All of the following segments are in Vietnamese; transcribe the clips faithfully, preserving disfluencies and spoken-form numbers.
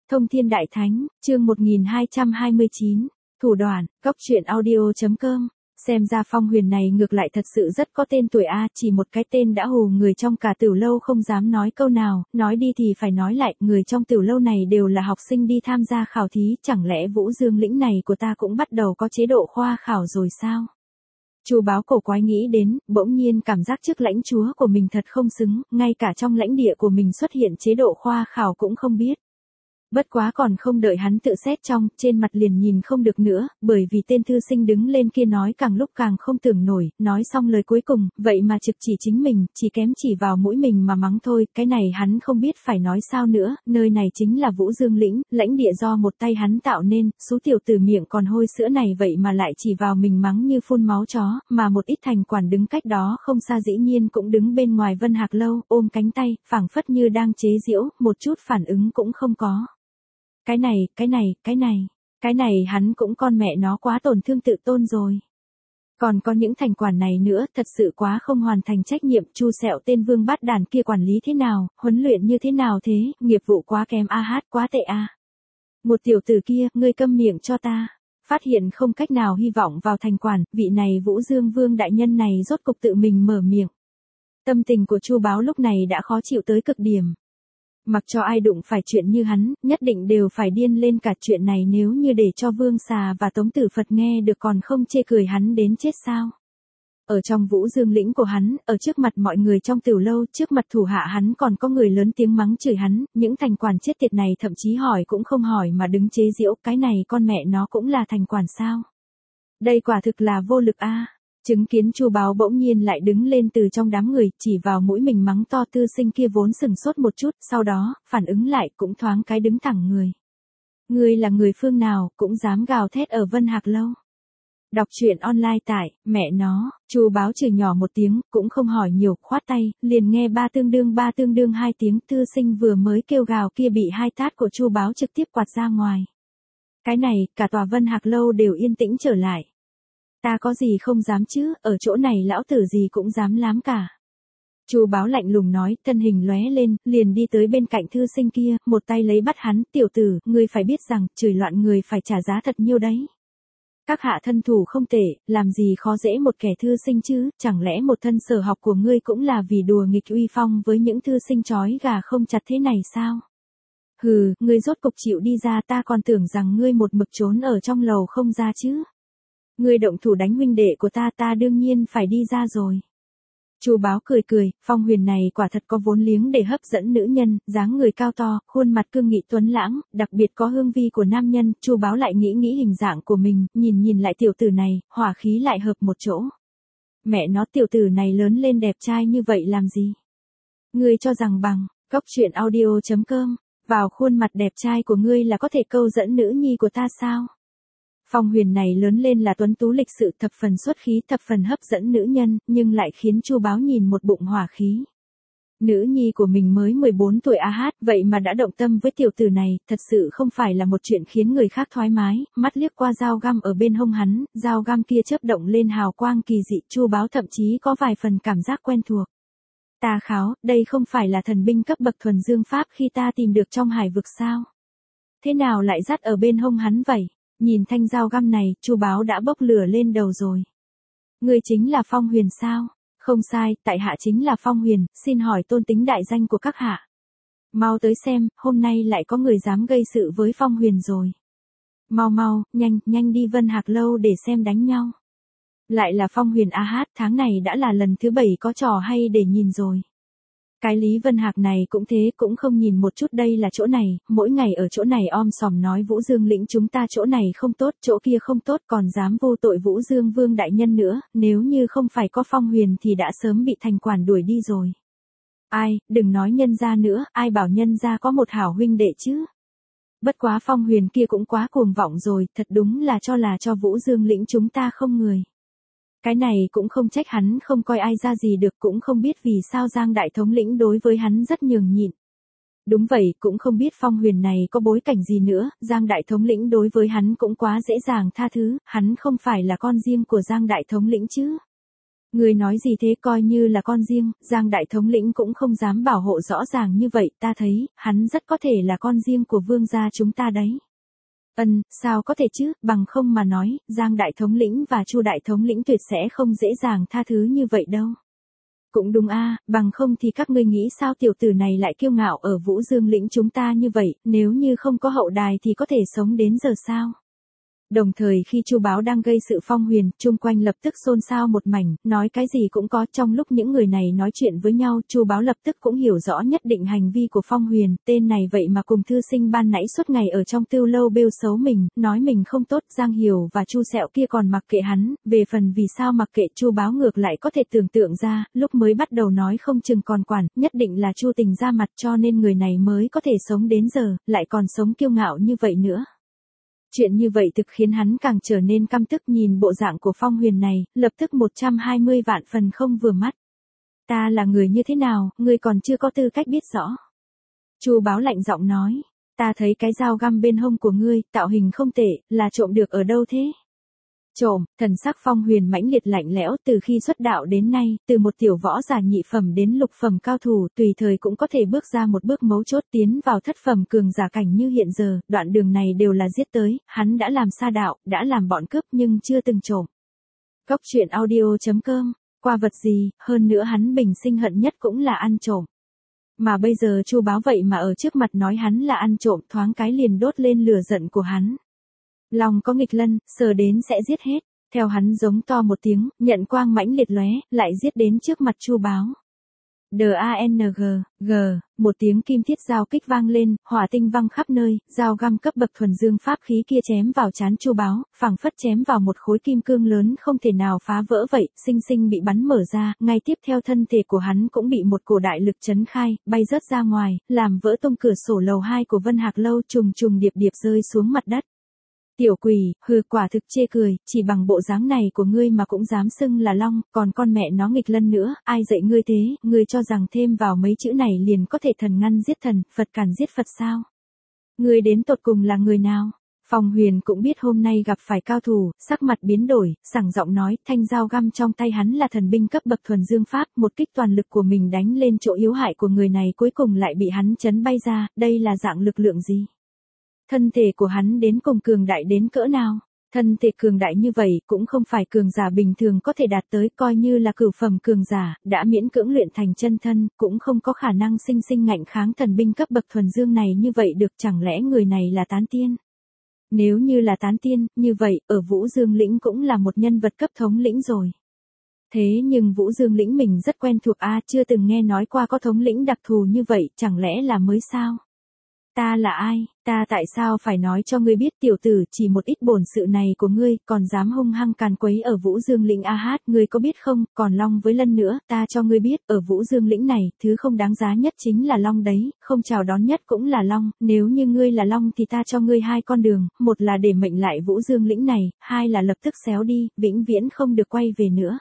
Thông Thiên Đại Thánh, chương một nghìn hai trăm hai mươi chín, thủ đoạn, góc truyện audio chấm com. Xem ra Phong Huyền này ngược lại thật sự rất có tên tuổi a, chỉ một cái tên đã hù người trong cả Tử Lâu không dám nói câu nào, nói đi thì phải nói lại, người trong Tử Lâu này đều là học sinh đi tham gia khảo thí, chẳng lẽ Vũ Dương lĩnh này của ta cũng bắt đầu có chế độ khoa khảo rồi sao? Chu Báo cổ quái nghĩ đến, bỗng nhiên cảm giác trước lãnh chúa của mình thật không xứng, ngay cả trong lãnh địa của mình xuất hiện chế độ khoa khảo cũng không biết. Bất quá còn không đợi hắn tự xét trong, trên mặt liền nhìn không được nữa, bởi vì tên thư sinh đứng lên kia nói càng lúc càng không tưởng nổi, nói xong lời cuối cùng, vậy mà trực chỉ chính mình, chỉ kém chỉ vào mũi mình mà mắng thôi, cái này hắn không biết phải nói sao nữa, nơi này chính là Vũ Dương lĩnh, lãnh địa do một tay hắn tạo nên, số tiểu tử miệng còn hôi sữa này vậy mà lại chỉ vào mình mắng như phun máu chó, mà một ít thành quản đứng cách đó không xa dĩ nhiên cũng đứng bên ngoài Vân Hạc Lâu, ôm cánh tay, phảng phất như đang chế giễu, một chút phản ứng cũng không có. Cái này, cái này, cái này, cái này hắn cũng con mẹ nó quá tổn thương tự tôn rồi. Còn có những thành quản này nữa, thật sự quá không hoàn thành trách nhiệm, Chu Sẹo tên vương bát đàn kia quản lý thế nào, huấn luyện như thế nào thế, nghiệp vụ quá kém a hát, quá tệ a. Một tiểu tử kia, ngươi câm miệng cho ta. Phát hiện không cách nào hy vọng vào thành quản, vị này Vũ Dương vương đại nhân này rốt cục tự mình mở miệng. Tâm tình của Chu Báo lúc này đã khó chịu tới cực điểm. Mặc cho ai đụng phải chuyện như hắn, nhất định đều phải điên lên cả chuyện này, nếu như để cho Vương Xà và Tống Tử Phật nghe được còn không chê cười hắn đến chết sao. Ở trong Vũ Dương lĩnh của hắn, ở trước mặt mọi người trong Tiểu Lâu, trước mặt thủ hạ hắn còn có người lớn tiếng mắng chửi hắn, những thành quản chết tiệt này thậm chí hỏi cũng không hỏi mà đứng chế giễu, cái này con mẹ nó cũng là thành quản sao. Đây quả thực là vô lực a. Chứng kiến Chu Báo bỗng nhiên lại đứng lên từ trong đám người, chỉ vào mũi mình mắng to, tư sinh kia vốn sừng sốt một chút, sau đó, phản ứng lại, cũng thoáng cái đứng thẳng người. Ngươi là người phương nào, cũng dám gào thét ở Vân Hạc Lâu. Đọc truyện online tại, mẹ nó, Chu Báo chửi nhỏ một tiếng, cũng không hỏi nhiều, khoát tay, liền nghe ba tương đương ba tương đương hai tiếng, tư sinh vừa mới kêu gào kia bị hai tát của Chu Báo trực tiếp quạt ra ngoài. Cái này, cả tòa Vân Hạc Lâu đều yên tĩnh trở lại. Ta có gì không dám chứ, ở chỗ này lão tử gì cũng dám lắm cả. Chu Báo lạnh lùng nói, thân hình lóe lên, liền đi tới bên cạnh thư sinh kia, một tay lấy bắt hắn, tiểu tử, ngươi phải biết rằng, chửi loạn người phải trả giá thật nhiêu đấy. Các hạ thân thủ không tệ, làm gì khó dễ một kẻ thư sinh chứ, chẳng lẽ một thân sở học của ngươi cũng là vì đùa nghịch uy phong với những thư sinh chói gà không chặt thế này sao? Hừ, ngươi rốt cục chịu đi ra, ta còn tưởng rằng ngươi một mực trốn ở trong lầu không ra chứ. Ngươi động thủ đánh huynh đệ của ta, ta đương nhiên phải đi ra rồi. Chu Báo cười cười, Phong Huyền này quả thật có vốn liếng để hấp dẫn nữ nhân, dáng người cao to, khuôn mặt cương nghị tuấn lãng, đặc biệt có hương vi của nam nhân, Chu Báo lại nghĩ nghĩ hình dạng của mình, nhìn nhìn lại tiểu tử này, hỏa khí lại hợp một chỗ. Mẹ nó, tiểu tử này lớn lên đẹp trai như vậy làm gì? Ngươi cho rằng bằng, góc truyện audio chấm com, vào khuôn mặt đẹp trai của ngươi là có thể câu dẫn nữ nhi của ta sao? Phong Huyền này lớn lên là tuấn tú lịch sự, thập phần xuất khí, thập phần hấp dẫn nữ nhân, nhưng lại khiến Chu Báo nhìn một bụng hỏa khí. Nữ nhi của mình mới mười bốn tuổi a hát, vậy mà đã động tâm với tiểu tử này, thật sự không phải là một chuyện khiến người khác thoải mái, mắt liếc qua dao găm ở bên hông hắn, dao găm kia chớp động lên hào quang kỳ dị, Chu Báo thậm chí có vài phần cảm giác quen thuộc. Ta kháo, đây không phải là thần binh cấp bậc thuần dương pháp khi ta tìm được trong hải vực sao? Thế nào lại dắt ở bên hông hắn vậy? Nhìn thanh dao găm này, Chu Báo đã bốc lửa lên đầu rồi. Ngươi chính là Phong Huyền sao? Không sai, tại hạ chính là Phong Huyền, xin hỏi tôn tính đại danh của các hạ. Mau tới xem, hôm nay lại có người dám gây sự với Phong Huyền rồi. Mau mau, nhanh, nhanh đi Vân Hạc Lâu để xem đánh nhau. Lại là Phong Huyền a hát, tháng này đã là lần thứ bảy có trò hay để nhìn rồi. Cái Lý Vân Hạc này cũng thế, cũng không nhìn một chút đây là chỗ này, mỗi ngày ở chỗ này om sòm nói Vũ Dương lĩnh chúng ta chỗ này không tốt, chỗ kia không tốt, còn dám vô tội Vũ Dương vương đại nhân nữa, nếu như không phải có Phong Huyền thì đã sớm bị thành quản đuổi đi rồi. Ai, đừng nói nhân gia nữa, ai bảo nhân gia có một hảo huynh đệ chứ. Bất quá Phong Huyền kia cũng quá cuồng vọng rồi, thật đúng là cho là cho Vũ Dương lĩnh chúng ta không người. Cái này cũng không trách hắn không coi ai ra gì được, cũng không biết vì sao Giang đại thống lĩnh đối với hắn rất nhường nhịn. Đúng vậy, cũng không biết Phong Huyền này có bối cảnh gì nữa, Giang đại thống lĩnh đối với hắn cũng quá dễ dàng tha thứ, hắn không phải là con riêng của Giang đại thống lĩnh chứ. Ngươi nói gì thế, coi như là con riêng, Giang đại thống lĩnh cũng không dám bảo hộ rõ ràng như vậy, ta thấy, hắn rất có thể là con riêng của vương gia chúng ta đấy. Ân, sao có thể chứ, bằng không mà nói, Giang đại thống lĩnh và Chu đại thống lĩnh tuyệt sẽ không dễ dàng tha thứ như vậy đâu. Cũng đúng a, bằng không thì các ngươi nghĩ sao tiểu tử này lại kiêu ngạo ở Vũ Dương lĩnh chúng ta như vậy, nếu như không có hậu đài thì có thể sống đến giờ sao? Đồng thời khi Chu Báo đang gây sự phong huyền, chung quanh lập tức xôn xao một mảnh, nói cái gì cũng có. Trong lúc những người này nói chuyện với nhau, Chu Báo lập tức cũng hiểu rõ nhất định hành vi của phong huyền, tên này vậy mà cùng thư sinh ban nãy suốt ngày ở trong tưu lâu bêu xấu mình, nói mình không tốt. Giang Hiểu và Chu Sẹo kia còn mặc kệ hắn, về phần vì sao mặc kệ, Chu Báo ngược lại có thể tưởng tượng ra, lúc mới bắt đầu nói không chừng còn quản, nhất định là Chu Tình ra mặt, cho nên người này mới có thể sống đến giờ, lại còn sống kiêu ngạo như vậy nữa. Chuyện như vậy thực khiến hắn càng trở nên căm tức, nhìn bộ dạng của phong huyền này, lập tức một trăm hai mươi vạn phần không vừa mắt. Ta là người như thế nào, ngươi còn chưa có tư cách biết rõ. Chu Báo lạnh giọng nói, ta thấy cái dao găm bên hông của ngươi, tạo hình không tệ, là trộm được ở đâu thế? Trộm, thần sắc phong huyền mãnh liệt lạnh lẽo, từ khi xuất đạo đến nay, từ một tiểu võ giả nhị phẩm đến lục phẩm cao thủ, tùy thời cũng có thể bước ra một bước mấu chốt tiến vào thất phẩm cường giả cảnh như hiện giờ, đoạn đường này đều là giết tới, hắn đã làm sa đạo, đã làm bọn cướp nhưng chưa từng trộm. Cóc truyện audio chấm com, qua vật gì, hơn nữa hắn bình sinh hận nhất cũng là ăn trộm. Mà bây giờ Chu Báo vậy mà ở trước mặt nói hắn là ăn trộm, thoáng cái liền đốt lên lửa giận của hắn. Lòng có nghịch lân, sờ đến sẽ giết hết. Theo hắn giống to một tiếng, nhận quang mãnh liệt lóe, lại giết đến trước mặt Chu Báo. D A N G, G, một tiếng kim thiết giao kích vang lên, hỏa tinh văng khắp nơi, dao găm cấp bậc thuần dương pháp khí kia chém vào trán Chu Báo, phảng phất chém vào một khối kim cương lớn không thể nào phá vỡ vậy, sinh sinh bị bắn mở ra, ngay tiếp theo thân thể của hắn cũng bị một cổ đại lực chấn khai, bay rớt ra ngoài, làm vỡ tung cửa sổ lầu hai của Vân Hạc lâu, trùng trùng điệp điệp rơi xuống mặt đất. Tiểu quỷ, hừ, quả thực chê cười, chỉ bằng bộ dáng này của ngươi mà cũng dám xưng là long, còn con mẹ nó nghịch lân nữa, ai dạy ngươi thế, ngươi cho rằng thêm vào mấy chữ này liền có thể thần ngăn giết thần, Phật càn giết Phật sao? Ngươi đến tột cùng là người nào? Phong huyền cũng biết hôm nay gặp phải cao thủ, sắc mặt biến đổi, sảng giọng nói, thanh dao găm trong tay hắn là thần binh cấp bậc thuần dương pháp, một kích toàn lực của mình đánh lên chỗ yếu hại của người này cuối cùng lại bị hắn chấn bay ra, đây là dạng lực lượng gì? Thân thể của hắn đến cùng cường đại đến cỡ nào? Thân thể cường đại như vậy cũng không phải cường giả bình thường có thể đạt tới, coi như là cửu phẩm cường giả, đã miễn cưỡng luyện thành chân thân, cũng không có khả năng sinh sinh ngạnh kháng thần binh cấp bậc thuần dương này như vậy được, chẳng lẽ người này là tán tiên? Nếu như là tán tiên, như vậy, ở Vũ Dương lĩnh cũng là một nhân vật cấp thống lĩnh rồi. Thế nhưng Vũ Dương lĩnh mình rất quen thuộc a, chưa từng nghe nói qua có thống lĩnh đặc thù như vậy, chẳng lẽ là mới sao? Ta là ai, ta tại sao phải nói cho ngươi biết, tiểu tử, chỉ một ít bổn sự này của ngươi, còn dám hung hăng càn quấy ở Vũ Dương lĩnh a hát, ngươi có biết không, còn long với lân nữa, ta cho ngươi biết, ở Vũ Dương lĩnh này, thứ không đáng giá nhất chính là long đấy, không chào đón nhất cũng là long, nếu như ngươi là long thì ta cho ngươi hai con đường, một là để mệnh lại Vũ Dương lĩnh này, hai là lập tức xéo đi, vĩnh viễn không được quay về nữa.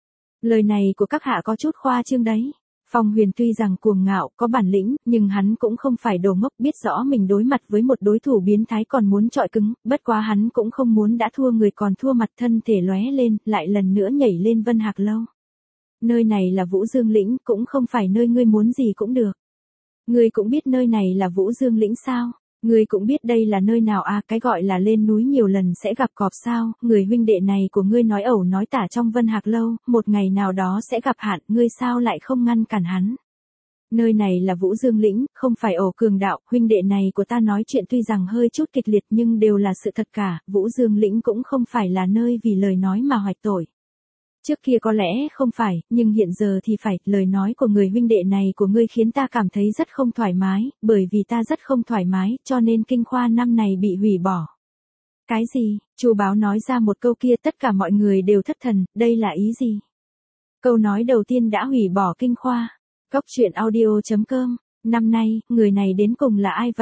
Lời này của các hạ có chút khoa trương đấy. Phong huyền tuy rằng cuồng ngạo, có bản lĩnh, nhưng hắn cũng không phải đồ ngốc, biết rõ mình đối mặt với một đối thủ biến thái còn muốn chọi cứng, bất quá hắn cũng không muốn đã thua người còn thua mặt, thân thể lóe lên, lại lần nữa nhảy lên Vân Hạc lâu. Nơi này là Vũ Dương lĩnh, cũng không phải nơi ngươi muốn gì cũng được. Ngươi cũng biết nơi này là Vũ Dương lĩnh sao? Ngươi cũng biết đây là nơi nào à, cái gọi là lên núi nhiều lần sẽ gặp cọp sao, người huynh đệ này của ngươi nói ẩu nói tả trong Vân Hạc lâu, một ngày nào đó sẽ gặp hạn, ngươi sao lại không ngăn cản hắn. Nơi này là Vũ Dương lĩnh, không phải ổ cường đạo, huynh đệ này của ta nói chuyện tuy rằng hơi chút kịch liệt nhưng đều là sự thật cả, Vũ Dương lĩnh cũng không phải là nơi vì lời nói mà hoạch tội. Trước kia có lẽ không phải, nhưng hiện giờ thì phải, lời nói của người huynh đệ này của ngươi khiến ta cảm thấy rất không thoải mái, bởi vì ta rất không thoải mái, cho nên kinh khoa năm này bị hủy bỏ. Cái gì? Chu Báo nói ra một câu kia tất cả mọi người đều thất thần, đây là ý gì? Câu nói đầu tiên đã hủy bỏ kinh khoa. Cóc truyện audio chấm com, năm nay, người này đến cùng là ai vậy?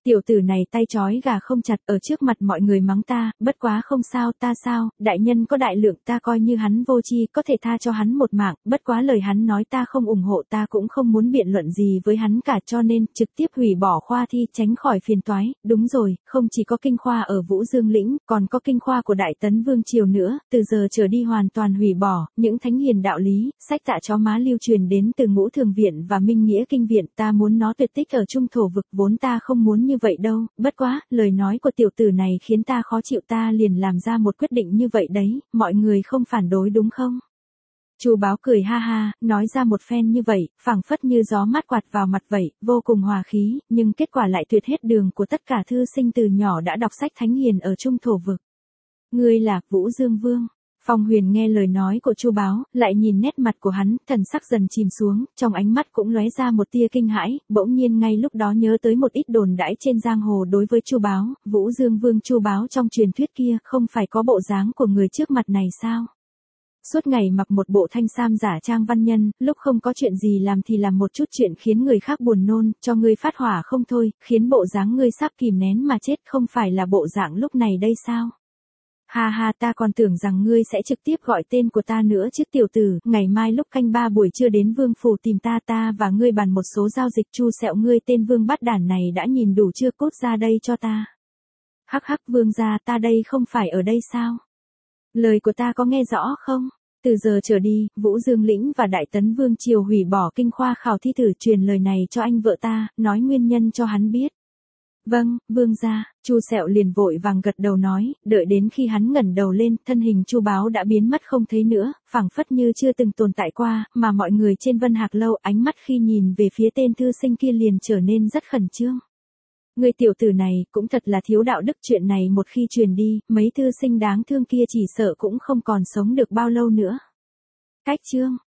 Tiểu tử này tay trói gà không chặt, ở trước mặt mọi người mắng ta, bất quá không sao, ta sao, đại nhân có đại lượng, ta coi như hắn vô tri, có thể tha cho hắn một mạng, bất quá lời hắn nói ta không ủng hộ, ta cũng không muốn biện luận gì với hắn cả, cho nên trực tiếp hủy bỏ khoa thi, tránh khỏi phiền toái. Đúng rồi, không chỉ có kinh khoa ở Vũ Dương lĩnh, còn có kinh khoa của Đại Tấn Vương triều nữa, từ giờ trở đi hoàn toàn hủy bỏ. Những thánh hiền đạo lý, sách tạ chó má lưu truyền đến từ Ngũ Thường viện và Minh Nghĩa kinh viện, ta muốn nó tuyệt tích ở Trung Thổ vực, vốn ta không muốn như vậy đâu, bất quá, lời nói của tiểu tử này khiến ta khó chịu, ta liền làm ra một quyết định như vậy đấy, mọi người không phản đối đúng không? Chu Báo cười ha ha, nói ra một phen như vậy, phảng phất như gió mát quạt vào mặt vậy, vô cùng hòa khí, nhưng kết quả lại tuyệt hết đường của tất cả thư sinh từ nhỏ đã đọc sách thánh hiền ở Trung Thổ vực. Ngươi là Vũ Dương Vương. Phong Huyền nghe lời nói của Chu Báo, lại nhìn nét mặt của hắn, thần sắc dần chìm xuống, trong ánh mắt cũng lóe ra một tia kinh hãi, bỗng nhiên ngay lúc đó nhớ tới một ít đồn đãi trên giang hồ đối với Chu Báo, Vũ Dương Vương Chu Báo trong truyền thuyết kia, không phải có bộ dáng của người trước mặt này sao? Suốt ngày mặc một bộ thanh sam giả trang văn nhân, lúc không có chuyện gì làm thì làm một chút chuyện khiến người khác buồn nôn, cho ngươi phát hỏa không thôi, khiến bộ dáng ngươi sắp kìm nén mà chết, không phải là bộ dạng lúc này đây sao? Ha ha, ta còn tưởng rằng ngươi sẽ trực tiếp gọi tên của ta nữa chứ tiểu tử, ngày mai lúc canh ba buổi trưa đến Vương phủ tìm ta, ta và ngươi bàn một số giao dịch. Chu Sẹo, ngươi tên Vương bát đản này đã nhìn đủ chưa, cút ra đây cho ta. Hắc hắc, Vương gia, ta đây không phải ở đây sao? Lời của ta có nghe rõ không? Từ giờ trở đi, Vũ Dương lĩnh và Đại Tấn Vương triều hủy bỏ kinh khoa khảo thi thử, truyền lời này cho anh vợ ta, nói nguyên nhân cho hắn biết. Vâng, Vương gia. Chu Sẹo liền vội vàng gật đầu nói, đợi đến khi hắn ngẩng đầu lên, thân hình Chu Báo đã biến mất không thấy nữa, phảng phất như chưa từng tồn tại qua, mà mọi người trên Vân Hạc lâu ánh mắt khi nhìn về phía tên thư sinh kia liền trở nên rất khẩn trương. Người tiểu tử này cũng thật là thiếu đạo đức, chuyện này một khi truyền đi, mấy thư sinh đáng thương kia chỉ sợ cũng không còn sống được bao lâu nữa. Cách chương